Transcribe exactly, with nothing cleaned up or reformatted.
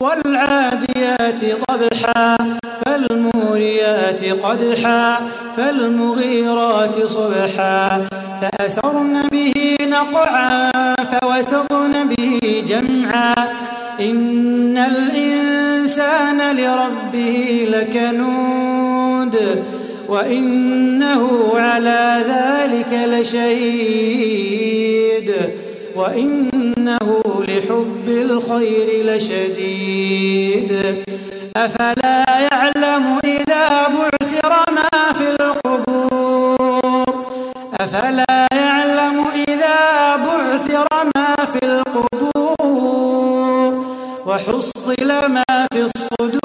والعاديات ضبحا فالموريات قدحا فالمغيرات صبحا فأثرن به نقعا فوسطن به جمعا إن الإنسان لربه لكنود وإنه على ذلك لشهيد وإنه لحب الخير لشديد أفلا يعلم إذا بعثر ما في القبور أفلا يعلم إذا بعثر ما في القبور وحصل ما في الصدور